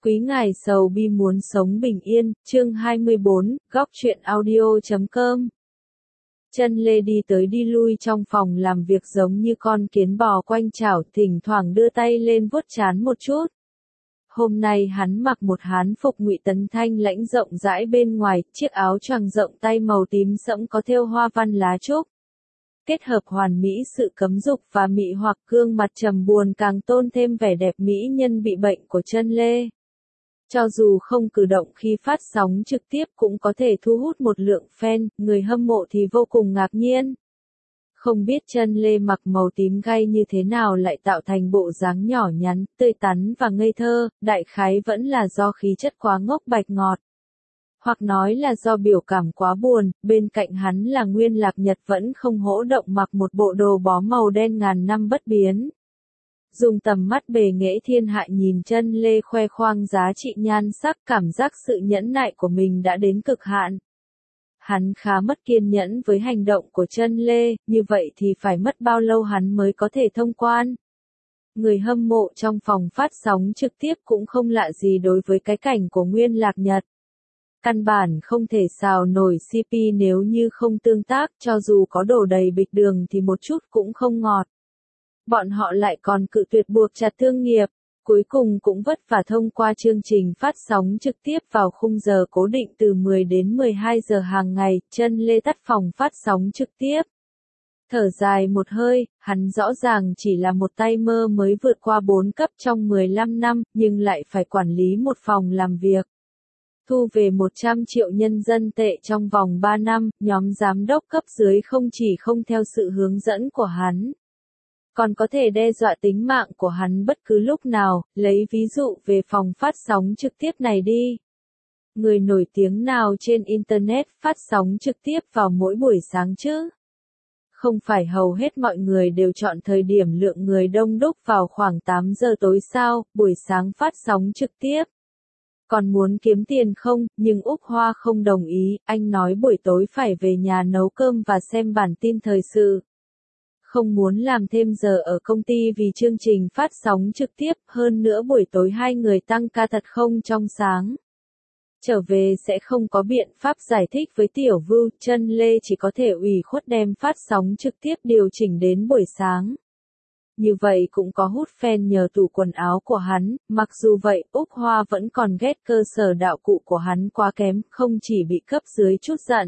Quý ngài sầu bi muốn sống bình yên, chương 24, góc truyện audio.com. Chân Lê đi tới đi lui trong phòng làm việc giống như con kiến bò quanh chảo, thỉnh thoảng đưa tay lên vuốt trán một chút. Hôm nay hắn mặc một hán phục ngụy tấn thanh lãnh rộng rãi bên ngoài, chiếc áo choàng rộng tay màu tím sẫm có thêu hoa văn lá trúc. Kết hợp hoàn mỹ sự cấm dục và mị hoặc gương mặt trầm buồn càng tôn thêm vẻ đẹp mỹ nhân bị bệnh của Chân Lê. Cho dù không cử động khi phát sóng trực tiếp cũng có thể thu hút một lượng fan, người hâm mộ thì vô cùng ngạc nhiên. Không biết Chân Lê mặc màu tím gay như thế nào lại tạo thành bộ dáng nhỏ nhắn, tươi tắn và ngây thơ, đại khái vẫn là do khí chất quá ngốc bạch ngọt. Hoặc nói là do biểu cảm quá buồn, bên cạnh hắn là Nguyên Lạc Nhật vẫn không hỗ động mặc một bộ đồ bó màu đen ngàn năm bất biến. Dùng tầm mắt bề nghệ thiên hạ nhìn Chân Lê khoe khoang giá trị nhan sắc, cảm giác sự nhẫn nại của mình đã đến cực hạn. Hắn khá mất kiên nhẫn với hành động của Chân Lê, như vậy thì phải mất bao lâu hắn mới có thể thông quan. Người hâm mộ trong phòng phát sóng trực tiếp cũng không lạ gì đối với cái cảnh của Nguyên Lạc Nhật. Căn bản không thể xào nổi CP nếu như không tương tác, cho dù có đổ đầy bịch đường thì một chút cũng không ngọt. Bọn họ lại còn cự tuyệt buộc chặt thương nghiệp, cuối cùng cũng vất vả thông qua chương trình phát sóng trực tiếp vào khung giờ cố định từ 10 đến 12 giờ hàng ngày. Chân Lê tắt phòng phát sóng trực tiếp. Thở dài một hơi, hắn rõ ràng chỉ là một tay mơ mới vượt qua 4 cấp trong 15 năm, nhưng lại phải quản lý một phòng làm việc. Thu về 100 triệu nhân dân tệ trong vòng 3 năm, nhóm giám đốc cấp dưới không chỉ không theo sự hướng dẫn của hắn, còn có thể đe dọa tính mạng của hắn bất cứ lúc nào. Lấy ví dụ về phòng phát sóng trực tiếp này đi. Người nổi tiếng nào trên Internet phát sóng trực tiếp vào mỗi buổi sáng chứ? Không phải hầu hết mọi người đều chọn thời điểm lượng người đông đúc vào khoảng 8 giờ tối sao, buổi sáng phát sóng trực tiếp. Còn muốn kiếm tiền không, nhưng Úc Hoa không đồng ý, anh nói buổi tối phải về nhà nấu cơm và xem bản tin thời sự. Không muốn làm thêm giờ ở công ty vì chương trình phát sóng trực tiếp, hơn nữa buổi tối hai người tăng ca thật không trong sáng. Trở về sẽ không có biện pháp giải thích với Tiểu Vưu, Chân Lê chỉ có thể ủy khuất đem phát sóng trực tiếp điều chỉnh đến buổi sáng. Như vậy cũng có hút fan nhờ tủ quần áo của hắn, mặc dù vậy Úc Hoa vẫn còn ghét cơ sở đạo cụ của hắn quá kém, không chỉ bị cấp dưới chút giận.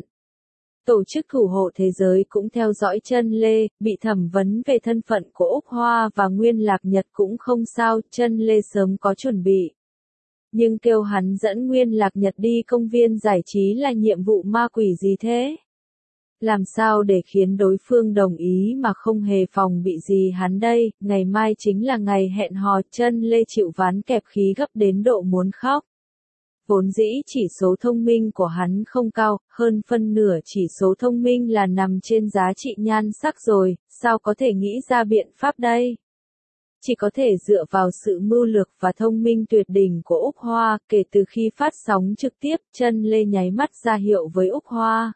Tổ chức thủ hộ thế giới cũng theo dõi Chân Lê, bị thẩm vấn về thân phận của Úc Hoa và Nguyên Lạc Nhật cũng không sao, Chân Lê sớm có chuẩn bị. Nhưng kêu hắn dẫn Nguyên Lạc Nhật đi công viên giải trí là nhiệm vụ ma quỷ gì thế? Làm sao để khiến đối phương đồng ý mà không hề phòng bị gì hắn đây? Ngày mai chính là ngày hẹn hò, Chân Lê chịu ván kẹp khí gấp đến độ muốn khóc. Vốn dĩ chỉ số thông minh của hắn không cao, hơn phân nửa chỉ số thông minh là nằm trên giá trị nhan sắc rồi, sao có thể nghĩ ra biện pháp đây? Chỉ có thể dựa vào sự mưu lược và thông minh tuyệt đỉnh của Úc Hoa. Kể từ khi phát sóng trực tiếp, Chân Lê nháy mắt ra hiệu với Úc Hoa.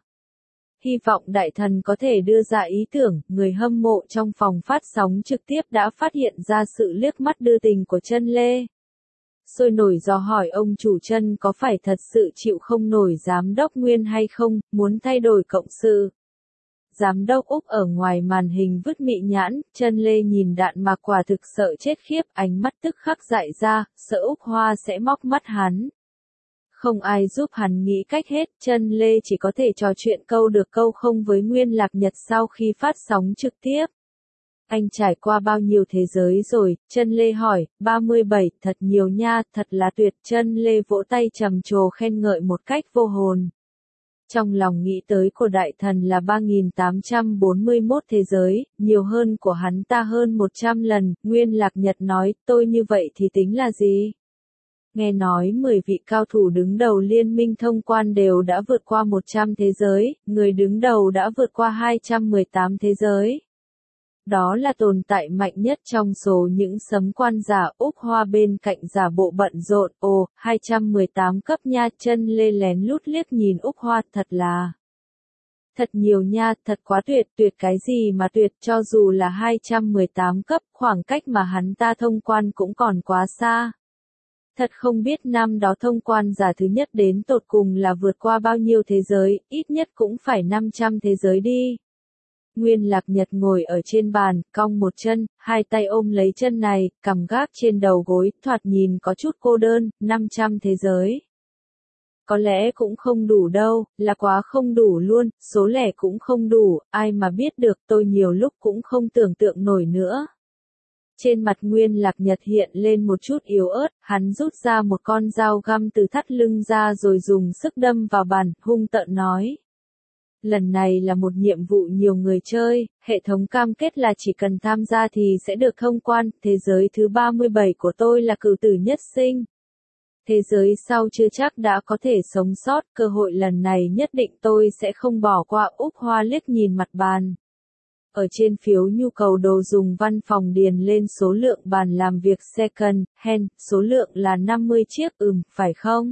Hy vọng đại thần có thể đưa ra ý tưởng. Người hâm mộ trong phòng phát sóng trực tiếp đã phát hiện ra sự liếc mắt đưa tình của Chân Lê. Sôi nổi dò hỏi ông chủ Chân có phải thật sự chịu không nổi giám đốc Nguyên hay không, muốn thay đổi cộng sự. Giám đốc Úc ở ngoài màn hình vứt mị nhãn, Chân Lê nhìn đạn mà quả thực sợ chết khiếp, ánh mắt tức khắc dại ra, sợ Úc Hoa sẽ móc mắt hắn. Không ai giúp hắn nghĩ cách hết, Chân Lê chỉ có thể trò chuyện câu được câu không với Nguyên Lạc Nhật sau khi phát sóng trực tiếp. Anh trải qua bao nhiêu thế giới rồi? Chân Lê hỏi. 37, thật nhiều nha, thật là tuyệt. Chân Lê vỗ tay trầm trồ khen ngợi một cách vô hồn. Trong lòng nghĩ tới của đại thần là 3841 thế giới, nhiều hơn của hắn ta hơn 100 lần. Nguyên Lạc Nhật nói, tôi như vậy thì tính là gì? Nghe nói 10 vị cao thủ đứng đầu liên minh thông quan đều đã vượt qua 100 thế giới, người đứng đầu đã vượt qua 218 thế giới. Đó là tồn tại mạnh nhất trong số những sấm quan giả. Úc Hoa bên cạnh giả bộ bận rộn. Ồ, 218 cấp nha. Chân Lê lén lút liếc nhìn Úc Hoa, thật nhiều nha, thật quá tuyệt. Tuyệt cái gì mà tuyệt, cho dù là 218 cấp, khoảng cách mà hắn ta thông quan cũng còn quá xa. thật không biết năm đó thông quan giả thứ nhất đến tột cùng là vượt qua bao nhiêu thế giới, ít nhất cũng phải 500 thế giới đi. Nguyên Lạc Nhật ngồi ở trên bàn, cong một chân, hai tay ôm lấy chân này, cằm gác trên đầu gối, thoạt nhìn có chút cô đơn, 500 thế giới. Có lẽ cũng không đủ đâu, là quá không đủ luôn, số lẻ cũng không đủ, ai mà biết được, tôi nhiều lúc cũng không tưởng tượng nổi nữa. Trên mặt Nguyên Lạc Nhật hiện lên một chút yếu ớt, hắn rút ra một con dao găm từ thắt lưng ra rồi dùng sức đâm vào bàn, hung tợn nói. Lần này là một nhiệm vụ nhiều người chơi, hệ thống cam kết là chỉ cần tham gia thì sẽ được thông quan, thế giới thứ 37 của tôi là cửu tử nhất sinh. Thế giới sau chưa chắc đã có thể sống sót, cơ hội lần này nhất định tôi sẽ không bỏ qua. Úc Hoa liếc nhìn mặt bàn. Ở trên phiếu nhu cầu đồ dùng văn phòng điền lên số lượng bàn làm việc second hand, số lượng là 50 chiếc, phải không?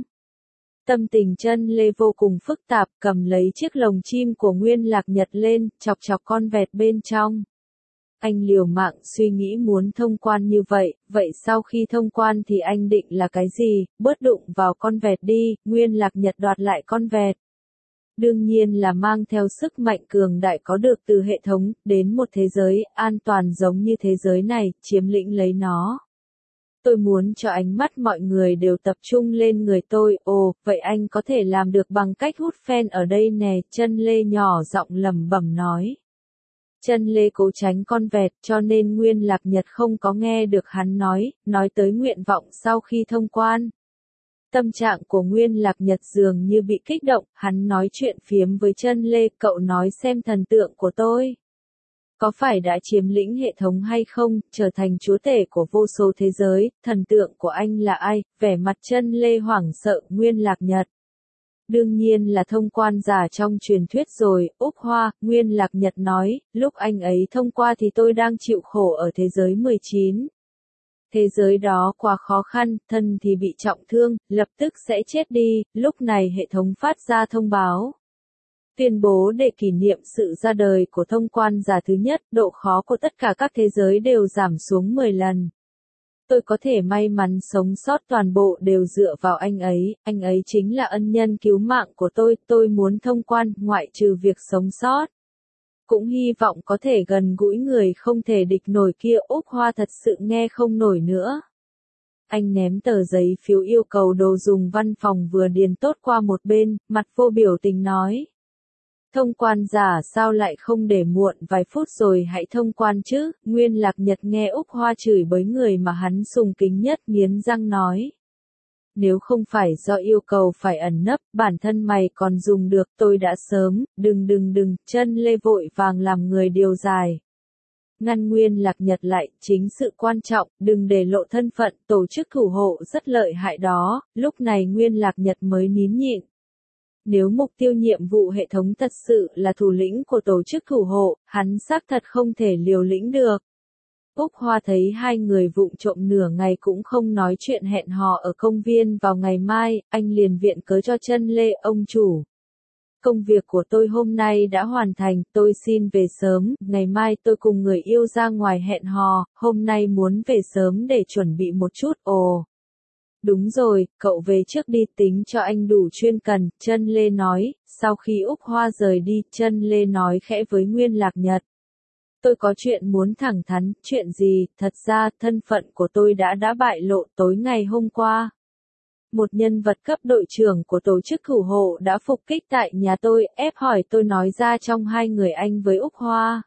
Tâm tình Chân Lê vô cùng phức tạp, cầm lấy chiếc lồng chim của Nguyên Lạc Nhật lên, chọc chọc con vẹt bên trong. Anh liều mạng suy nghĩ muốn thông quan như vậy, vậy sau khi thông quan thì anh định là cái gì, bớt đụng vào con vẹt đi, Nguyên Lạc Nhật đoạt lại con vẹt. Đương nhiên là mang theo sức mạnh cường đại có được từ hệ thống, đến một thế giới an toàn giống như thế giới này, chiếm lĩnh lấy nó. Tôi muốn cho ánh mắt mọi người đều tập trung lên người tôi, ồ, vậy anh có thể làm được bằng cách hút phen ở đây nè, Chân Lê nhỏ giọng lẩm bẩm nói. Chân Lê cố tránh con vẹt cho nên Nguyên Lạc Nhật không có nghe được hắn nói tới nguyện vọng sau khi thông quan. Tâm trạng của Nguyên Lạc Nhật dường như bị kích động, hắn nói chuyện phiếm với Chân Lê, cậu nói xem thần tượng của tôi. Có phải đã chiếm lĩnh hệ thống hay không, trở thành chúa tể của vô số thế giới, thần tượng của anh là ai, vẻ mặt Chân Lê hoảng sợ, Nguyên Lạc Nhật. Đương nhiên là thông quan giả trong truyền thuyết rồi, Úc Hoa, Nguyên Lạc Nhật nói, lúc anh ấy thông qua thì tôi đang chịu khổ ở thế giới 19. Thế giới đó quá khó khăn, thân thì bị trọng thương, lập tức sẽ chết đi, lúc này hệ thống phát ra thông báo. Tuyên bố để kỷ niệm sự ra đời của thông quan giả thứ nhất, độ khó của tất cả các thế giới đều giảm xuống 10 lần. Tôi có thể may mắn sống sót toàn bộ đều dựa vào anh ấy chính là ân nhân cứu mạng của tôi muốn thông quan, ngoại trừ việc sống sót. Cũng hy vọng có thể gần gũi người không thể địch nổi kia. Úc Hoa thật sự nghe không nổi nữa. Anh ném tờ giấy phiếu yêu cầu đồ dùng văn phòng vừa điền tốt qua một bên, mặt vô biểu tình nói. Thông quan giả sao lại không để muộn vài phút rồi hãy thông quan chứ, Nguyên Lạc Nhật nghe Úc Hoa chửi bới người mà hắn sùng kính nhất nghiến răng nói. Nếu không phải do yêu cầu phải ẩn nấp, bản thân mày còn dùng được, tôi đã sớm, đừng, Chân Lê vội vàng làm người điều dài. Ngăn Nguyên Lạc Nhật lại, chính sự quan trọng, đừng để lộ thân phận, tổ chức thủ hộ rất lợi hại đó, lúc này Nguyên Lạc Nhật mới nín nhịn. Nếu mục tiêu nhiệm vụ hệ thống thật sự là thủ lĩnh của tổ chức thủ hộ, hắn xác thật không thể liều lĩnh được. Úc Hoa thấy hai người vụng trộm nửa ngày cũng không nói chuyện hẹn hò ở công viên vào ngày mai, anh liền viện cớ cho Chân Lê, ông chủ. Công việc của tôi hôm nay đã hoàn thành, tôi xin về sớm, ngày mai tôi cùng người yêu ra ngoài hẹn hò, hôm nay muốn về sớm để chuẩn bị một chút, ồ. Đúng rồi, cậu về trước đi tính cho anh đủ chuyên cần, Chân Lê nói, sau khi Úc Hoa rời đi, Chân Lê nói khẽ với Nguyên Lạc Nhật. Tôi có chuyện muốn thẳng thắn, chuyện gì, thật ra, thân phận của tôi đã bại lộ tối ngày hôm qua. Một nhân vật cấp đội trưởng của tổ chức thủ hộ đã phục kích tại nhà tôi, ép hỏi tôi nói ra trong hai người anh với Úc Hoa.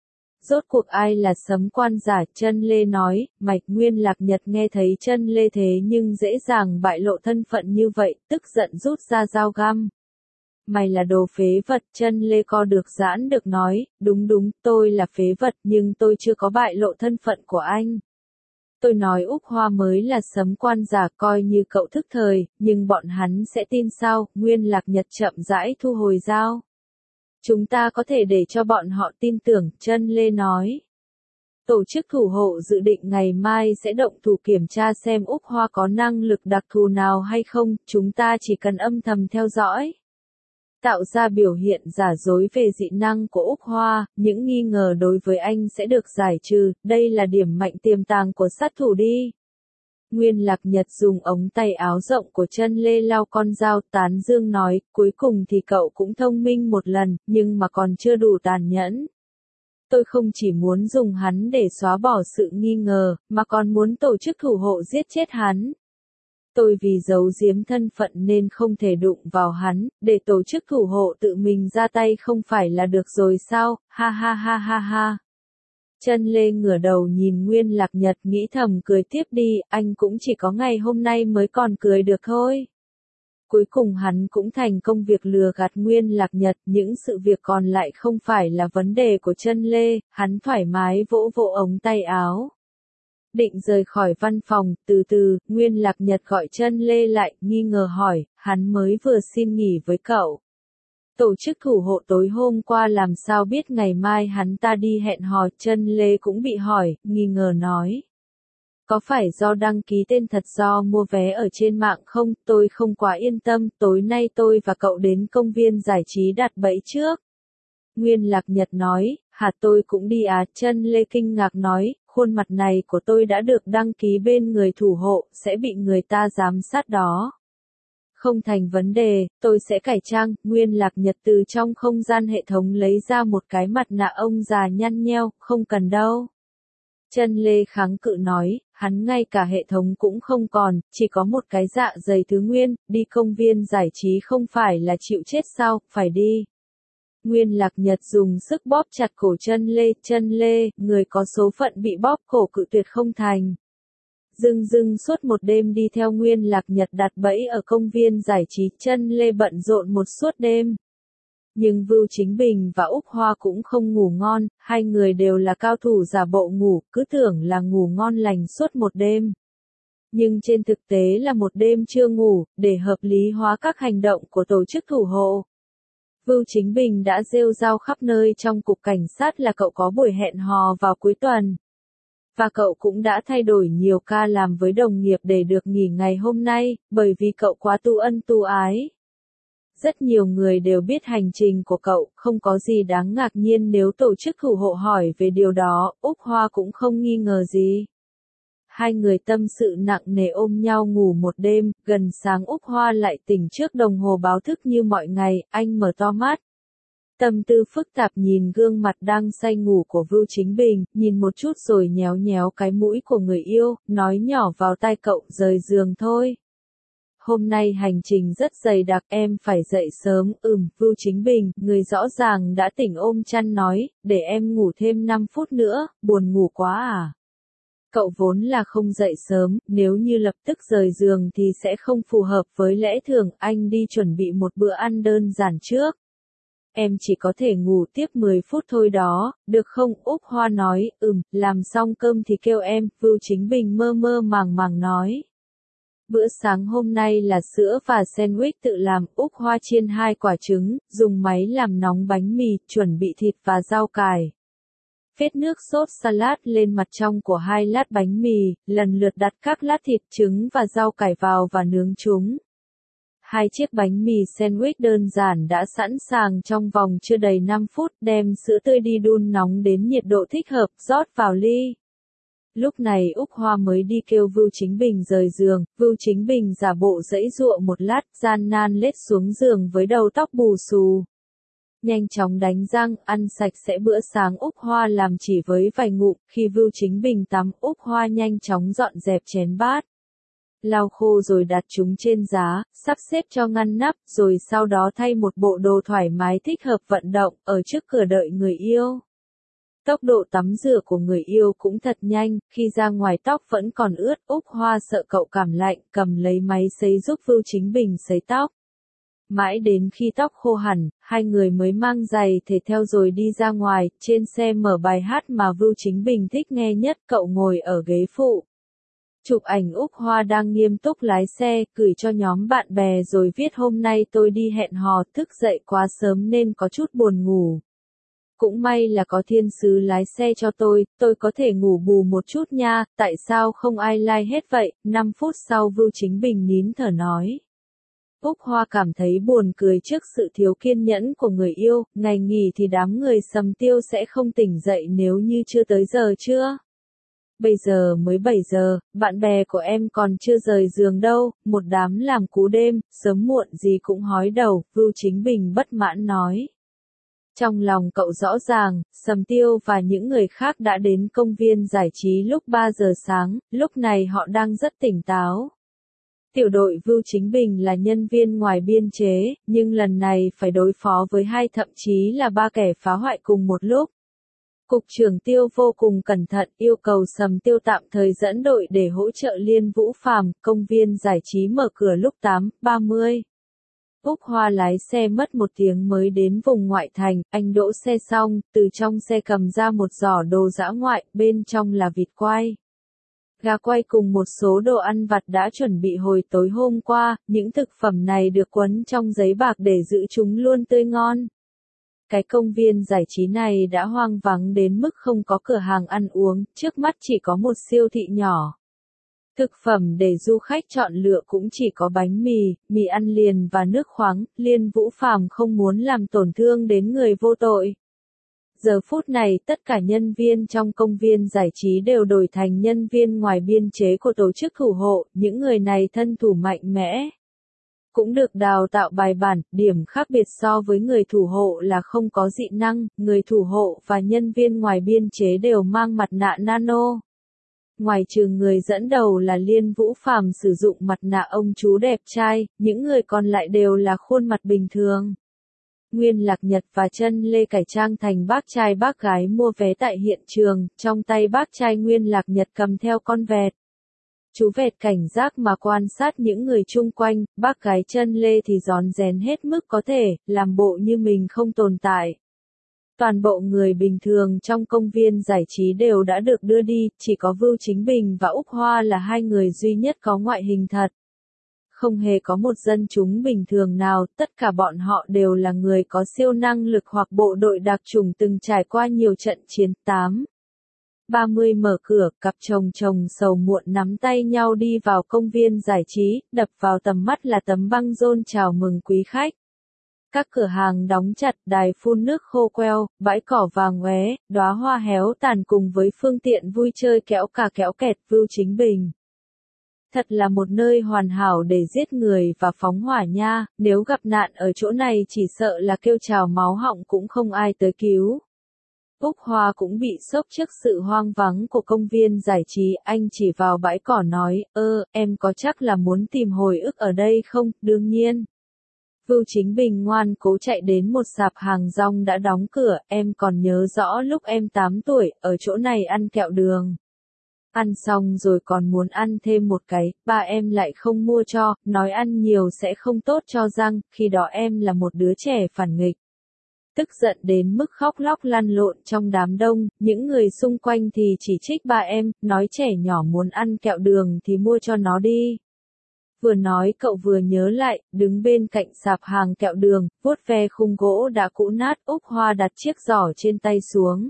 Rốt cuộc ai là sấm quan giả, Chân Lê nói, mạch. Nguyên Lạc Nhật nghe thấy Chân Lê thế nhưng dễ dàng bại lộ thân phận như vậy, tức giận rút ra dao găm. Mày là đồ phế vật, Chân Lê co được giãn được nói, đúng, tôi là phế vật nhưng tôi chưa có bại lộ thân phận của anh. Tôi nói Úc Hoa mới là sấm quan giả, coi như cậu thức thời, nhưng bọn hắn sẽ tin sao, Nguyên Lạc Nhật chậm rãi thu hồi dao. Chúng ta có thể để cho bọn họ tin tưởng, Chân Lê nói. Tổ chức thủ hộ dự định ngày mai sẽ động thủ kiểm tra xem Úc Hoa có năng lực đặc thù nào hay không, chúng ta chỉ cần âm thầm theo dõi. Tạo ra biểu hiện giả dối về dị năng của Úc Hoa, những nghi ngờ đối với anh sẽ được giải trừ, đây là điểm mạnh tiềm tàng của sát thủ đi. Nguyên Lạc Nhật dùng ống tay áo rộng của Chân Lê lau con dao, tán dương nói, cuối cùng thì cậu cũng thông minh một lần, nhưng mà còn chưa đủ tàn nhẫn. Tôi không chỉ muốn dùng hắn để xóa bỏ sự nghi ngờ, mà còn muốn tổ chức thủ hộ giết chết hắn. Tôi vì giấu giếm thân phận nên không thể đụng vào hắn, để tổ chức thủ hộ tự mình ra tay không phải là được rồi sao, ha ha ha ha ha. Chân Lê ngửa đầu nhìn Nguyên Lạc Nhật nghĩ thầm cười tiếp đi, anh cũng chỉ có ngày hôm nay mới còn cười được thôi. Cuối cùng hắn cũng thành công việc lừa gạt Nguyên Lạc Nhật, những sự việc còn lại không phải là vấn đề của Chân Lê, hắn thoải mái vỗ vỗ ống tay áo. Định rời khỏi văn phòng, từ từ, Nguyên Lạc Nhật gọi Chân Lê lại, nghi ngờ hỏi, hắn mới vừa xin nghỉ với cậu. Tổ chức thủ hộ tối hôm qua làm sao biết ngày mai hắn ta đi hẹn hò, Chân Lê cũng bị hỏi, nghi ngờ nói. Có phải do đăng ký tên thật do mua vé ở trên mạng không, tôi không quá yên tâm, tối nay tôi và cậu đến công viên giải trí đặt bẫy trước. Nguyên Lạc Nhật nói, hả tôi cũng đi à, Chân Lê kinh ngạc nói, khuôn mặt này của tôi đã được đăng ký bên người thủ hộ, sẽ bị người ta giám sát đó. Không thành vấn đề, tôi sẽ cải trang, Nguyên Lạc Nhật từ trong không gian hệ thống lấy ra một cái mặt nạ ông già nhăn nheo, không cần đâu. Chân Lê kháng cự nói, hắn ngay cả hệ thống cũng không còn, chỉ có một cái dạ dày thứ nguyên, đi công viên giải trí không phải là chịu chết sao, phải đi. Nguyên Lạc Nhật dùng sức bóp chặt cổ Chân Lê, người có số phận bị bóp cổ cự tuyệt không thành. Dưng suốt một đêm đi theo Nguyên Lạc Nhật đặt bẫy ở công viên giải trí, Chân Lê bận rộn một suốt đêm. Nhưng Vưu Chính Bình và Úc Hoa cũng không ngủ ngon, hai người đều là cao thủ giả bộ ngủ, cứ tưởng là ngủ ngon lành suốt một đêm. Nhưng trên thực tế là một đêm chưa ngủ, để hợp lý hóa các hành động của tổ chức thủ hộ. Vưu Chính Bình đã rêu rao khắp nơi trong cục cảnh sát là cậu có buổi hẹn hò vào cuối tuần. Và cậu cũng đã thay đổi nhiều ca làm với đồng nghiệp để được nghỉ ngày hôm nay, bởi vì cậu quá tu ân tu ái. Rất nhiều người đều biết hành trình của cậu, không có gì đáng ngạc nhiên nếu tổ chức thủ hộ hỏi về điều đó, Úc Hoa cũng không nghi ngờ gì. Hai người tâm sự nặng nề ôm nhau ngủ một đêm, gần sáng Úc Hoa lại tỉnh trước đồng hồ báo thức như mọi ngày, anh mở to mắt. Tâm tư phức tạp nhìn gương mặt đang say ngủ của Vưu Chính Bình, nhìn một chút rồi nhéo nhéo cái mũi của người yêu, nói nhỏ vào tai cậu, rời giường thôi. Hôm nay hành trình rất dày đặc, em phải dậy sớm, Vưu Chính Bình, người rõ ràng đã tỉnh ôm chăn nói, để em ngủ thêm 5 phút nữa, buồn ngủ quá à. Cậu vốn là không dậy sớm, nếu như lập tức rời giường thì sẽ không phù hợp với lẽ thường, anh đi chuẩn bị một bữa ăn đơn giản trước. Em chỉ có thể ngủ tiếp 10 phút thôi đó, được không? Úc Hoa nói, làm xong cơm thì kêu em, Vưu Chính Bình mơ mơ màng màng nói. Bữa sáng hôm nay là sữa và sandwich tự làm, Úc Hoa chiên 2 quả trứng, dùng máy làm nóng bánh mì, chuẩn bị thịt và rau cải. Phết nước sốt salad lên mặt trong của 2 lát bánh mì, lần lượt đặt các lát thịt, trứng và rau cải vào và nướng chúng. 2 chiếc bánh mì sandwich đơn giản đã sẵn sàng trong vòng chưa đầy 5 phút, đem sữa tươi đi đun nóng đến nhiệt độ thích hợp, rót vào ly. Lúc này Úc Hoa mới đi kêu Vưu Chính Bình rời giường, Vưu Chính Bình giả bộ giãy giụa một lát, gian nan lết xuống giường với đầu tóc bù xù. Nhanh chóng đánh răng, ăn sạch sẽ bữa sáng Úc Hoa làm chỉ với vài ngụm, khi Vưu Chính Bình tắm, Úc Hoa nhanh chóng dọn dẹp chén bát. Lau khô rồi đặt chúng trên giá, sắp xếp cho ngăn nắp, rồi sau đó thay một bộ đồ thoải mái thích hợp vận động, ở trước cửa đợi người yêu. Tốc độ tắm rửa của người yêu cũng thật nhanh, khi ra ngoài tóc vẫn còn ướt, Úc Hoa sợ cậu cảm lạnh, cầm lấy máy sấy giúp Vưu Chính Bình sấy tóc. Mãi đến khi tóc khô hẳn, hai người mới mang giày thể theo rồi đi ra ngoài, trên xe mở bài hát mà Vưu Chính Bình thích nghe nhất, cậu ngồi ở ghế phụ. Chụp ảnh Úc Hoa đang nghiêm túc lái xe, gửi cho nhóm bạn bè rồi viết hôm nay tôi đi hẹn hò, thức dậy quá sớm nên có chút buồn ngủ. Cũng may là có thiên sứ lái xe cho tôi có thể ngủ bù một chút nha, tại sao không ai like hết vậy, 5 phút sau Vưu Chính Bình nín thở nói. Úc Hoa cảm thấy buồn cười trước sự thiếu kiên nhẫn của người yêu, ngày nghỉ thì đám người Sầm Tiêu sẽ không tỉnh dậy nếu như chưa tới giờ chưa? Bây giờ mới 7 giờ, bạn bè của em còn chưa rời giường đâu, một đám làm cú đêm, sớm muộn gì cũng hói đầu, Vưu Chính Bình bất mãn nói. Trong lòng cậu rõ ràng, Sầm Tiêu và những người khác đã đến công viên giải trí lúc 3 giờ sáng, lúc này họ đang rất tỉnh táo. Tiểu đội Vưu Chính Bình là nhân viên ngoài biên chế, nhưng lần này phải đối phó với 2 thậm chí là 3 kẻ phá hoại cùng một lúc. Cục trưởng Tiêu vô cùng cẩn thận yêu cầu Sầm Tiêu tạm thời dẫn đội để hỗ trợ Liên Vũ Phàm, công viên giải trí mở cửa lúc 8:30. Úc Hoa lái xe mất 1 tiếng mới đến vùng ngoại thành, anh đỗ xe xong, từ trong xe cầm ra một giỏ đồ dã ngoại, bên trong là vịt quay, gà quay cùng một số đồ ăn vặt đã chuẩn bị hồi tối hôm qua, những thực phẩm này được quấn trong giấy bạc để giữ chúng luôn tươi ngon. Cái công viên giải trí này đã hoang vắng đến mức không có cửa hàng ăn uống, trước mắt chỉ có một siêu thị nhỏ. Thực phẩm để du khách chọn lựa cũng chỉ có bánh mì, mì ăn liền và nước khoáng, Liên Vũ Phàm không muốn làm tổn thương đến người vô tội. Giờ phút này tất cả nhân viên trong công viên giải trí đều đổi thành nhân viên ngoài biên chế của tổ chức thủ hộ, những người này thân thủ mạnh mẽ. Cũng được đào tạo bài bản, điểm khác biệt so với người thủ hộ là không có dị năng, người thủ hộ và nhân viên ngoài biên chế đều mang mặt nạ nano. Ngoài trừ người dẫn đầu là Liên Vũ Phàm sử dụng mặt nạ ông chú đẹp trai, những người còn lại đều là khuôn mặt bình thường. Nguyên Lạc Nhật và Chân Lê cải trang thành bác trai bác gái mua vé tại hiện trường, trong tay bác trai Nguyên Lạc Nhật cầm theo con vẹt. Chú vẹt cảnh giác mà quan sát những người chung quanh, bác gái Chân Lê thì rón rén hết mức có thể, làm bộ như mình không tồn tại. Toàn bộ người bình thường trong công viên giải trí đều đã được đưa đi, chỉ có Vưu Chính Bình và Úc Hoa là 2 người duy nhất có ngoại hình thật. Không hề có một dân chúng bình thường nào, tất cả bọn họ đều là người có siêu năng lực hoặc bộ đội đặc chủng từng trải qua nhiều trận chiến. 8:30 mở cửa, cặp chồng chồng sầu muộn nắm tay nhau đi vào công viên giải trí, đập vào tầm mắt là tấm băng rôn chào mừng quý khách. Các cửa hàng đóng chặt, đài phun nước khô queo, bãi cỏ vàng oé, đóa hoa héo tàn cùng với phương tiện vui chơi kéo cà kéo kẹt. Vưu Chính Bình. Thật là một nơi hoàn hảo để giết người và phóng hỏa nha, nếu gặp nạn ở chỗ này chỉ sợ là kêu trào máu họng cũng không ai tới cứu. Úc Hoa cũng bị sốc trước sự hoang vắng của công viên giải trí, anh chỉ vào bãi cỏ nói, em có chắc là muốn tìm hồi ức ở đây không, đương nhiên. Vưu Chính Bình ngoan cố chạy đến một sạp hàng rong đã đóng cửa, em còn nhớ rõ lúc em 8 tuổi, ở chỗ này ăn kẹo đường. Ăn xong rồi còn muốn ăn thêm một cái, ba em lại không mua cho, nói ăn nhiều sẽ không tốt cho răng, khi đó em là một đứa trẻ phản nghịch. Tức giận đến mức khóc lóc lăn lộn trong đám đông, những người xung quanh thì chỉ trích ba em, nói trẻ nhỏ muốn ăn kẹo đường thì mua cho nó đi. Vừa nói cậu vừa nhớ lại, đứng bên cạnh sạp hàng kẹo đường, vuốt ve khung gỗ đã cũ nát, Úc Hoa đặt chiếc giỏ trên tay xuống.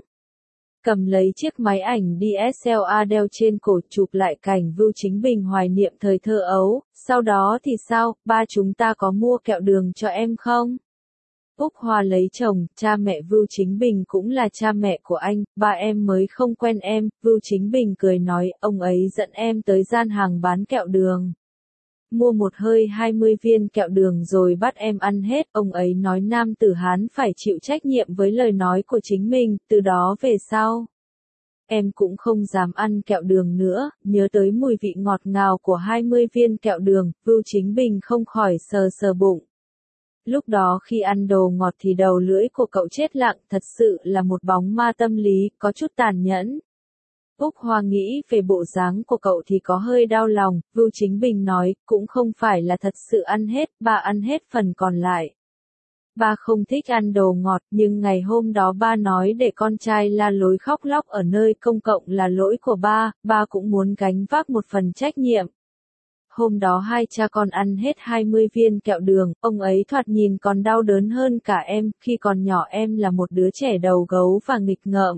Cầm lấy chiếc máy ảnh DSLR đeo trên cổ chụp lại cảnh Vưu Chính Bình hoài niệm thời thơ ấu, sau đó thì sao, ba chúng ta có mua kẹo đường cho em không? Úc Hoa lấy chồng, cha mẹ Vưu Chính Bình cũng là cha mẹ của anh, ba em mới không quen em, Vưu Chính Bình cười nói, ông ấy dẫn em tới gian hàng bán kẹo đường. Mua một hơi 20 viên kẹo đường rồi bắt em ăn hết, ông ấy nói nam tử Hán phải chịu trách nhiệm với lời nói của chính mình, từ đó về sau. Em cũng không dám ăn kẹo đường nữa, nhớ tới mùi vị ngọt ngào của 20 viên kẹo đường, Vưu Chính Bình không khỏi sờ sờ bụng. Lúc đó khi ăn đồ ngọt thì đầu lưỡi của cậu chết lặng, thật sự là một bóng ma tâm lý, có chút tàn nhẫn. Úc Hoa nghĩ về bộ dáng của cậu thì có hơi đau lòng, Vưu Chính Bình nói, cũng không phải là thật sự ăn hết, ba ăn hết phần còn lại. Ba không thích ăn đồ ngọt, nhưng ngày hôm đó ba nói để con trai la lối khóc lóc ở nơi công cộng là lỗi của ba cũng muốn gánh vác một phần trách nhiệm. Hôm đó hai cha con ăn hết 20 viên kẹo đường, ông ấy thoạt nhìn còn đau đớn hơn cả em, khi còn nhỏ em là một đứa trẻ đầu gấu và nghịch ngợm.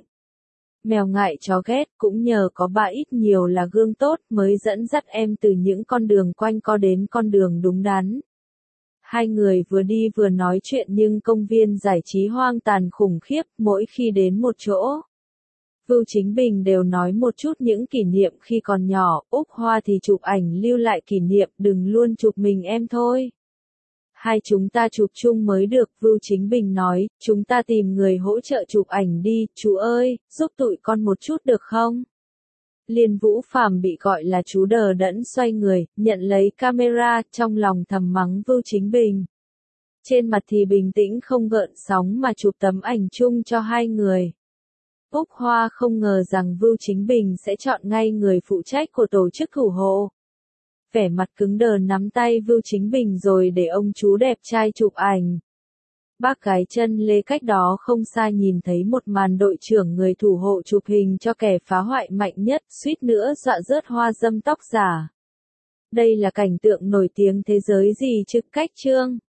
Mèo ngại chó ghét, cũng nhờ có ba ít nhiều là gương tốt mới dẫn dắt em từ những con đường quanh co đến con đường đúng đắn. Hai người vừa đi vừa nói chuyện nhưng công viên giải trí hoang tàn khủng khiếp mỗi khi đến một chỗ. Vưu Chính Bình đều nói một chút những kỷ niệm khi còn nhỏ, Úc Hoa thì chụp ảnh lưu lại kỷ niệm, đừng luôn chụp mình em thôi. Hai chúng ta chụp chung mới được, Vưu Chính Bình nói, chúng ta tìm người hỗ trợ chụp ảnh đi, chú ơi, giúp tụi con một chút được không? Liên Vũ Phàm bị gọi là chú đờ đẫn xoay người, nhận lấy camera, trong lòng thầm mắng Vưu Chính Bình. Trên mặt thì bình tĩnh không gợn sóng mà chụp tấm ảnh chung cho hai người. Úc Hoa không ngờ rằng Vưu Chính Bình sẽ chọn ngay người phụ trách của tổ chức thủ hộ. Vẻ mặt cứng đờ nắm tay Vưu Chính Bình rồi để ông chú đẹp trai chụp ảnh. Bác gái Chân Lê cách đó không xa nhìn thấy một màn đội trưởng người thủ hộ chụp hình cho kẻ phá hoại mạnh nhất, suýt nữa dọa rớt hoa dâm tóc giả. Đây là cảnh tượng nổi tiếng thế giới gì chứ cách chương.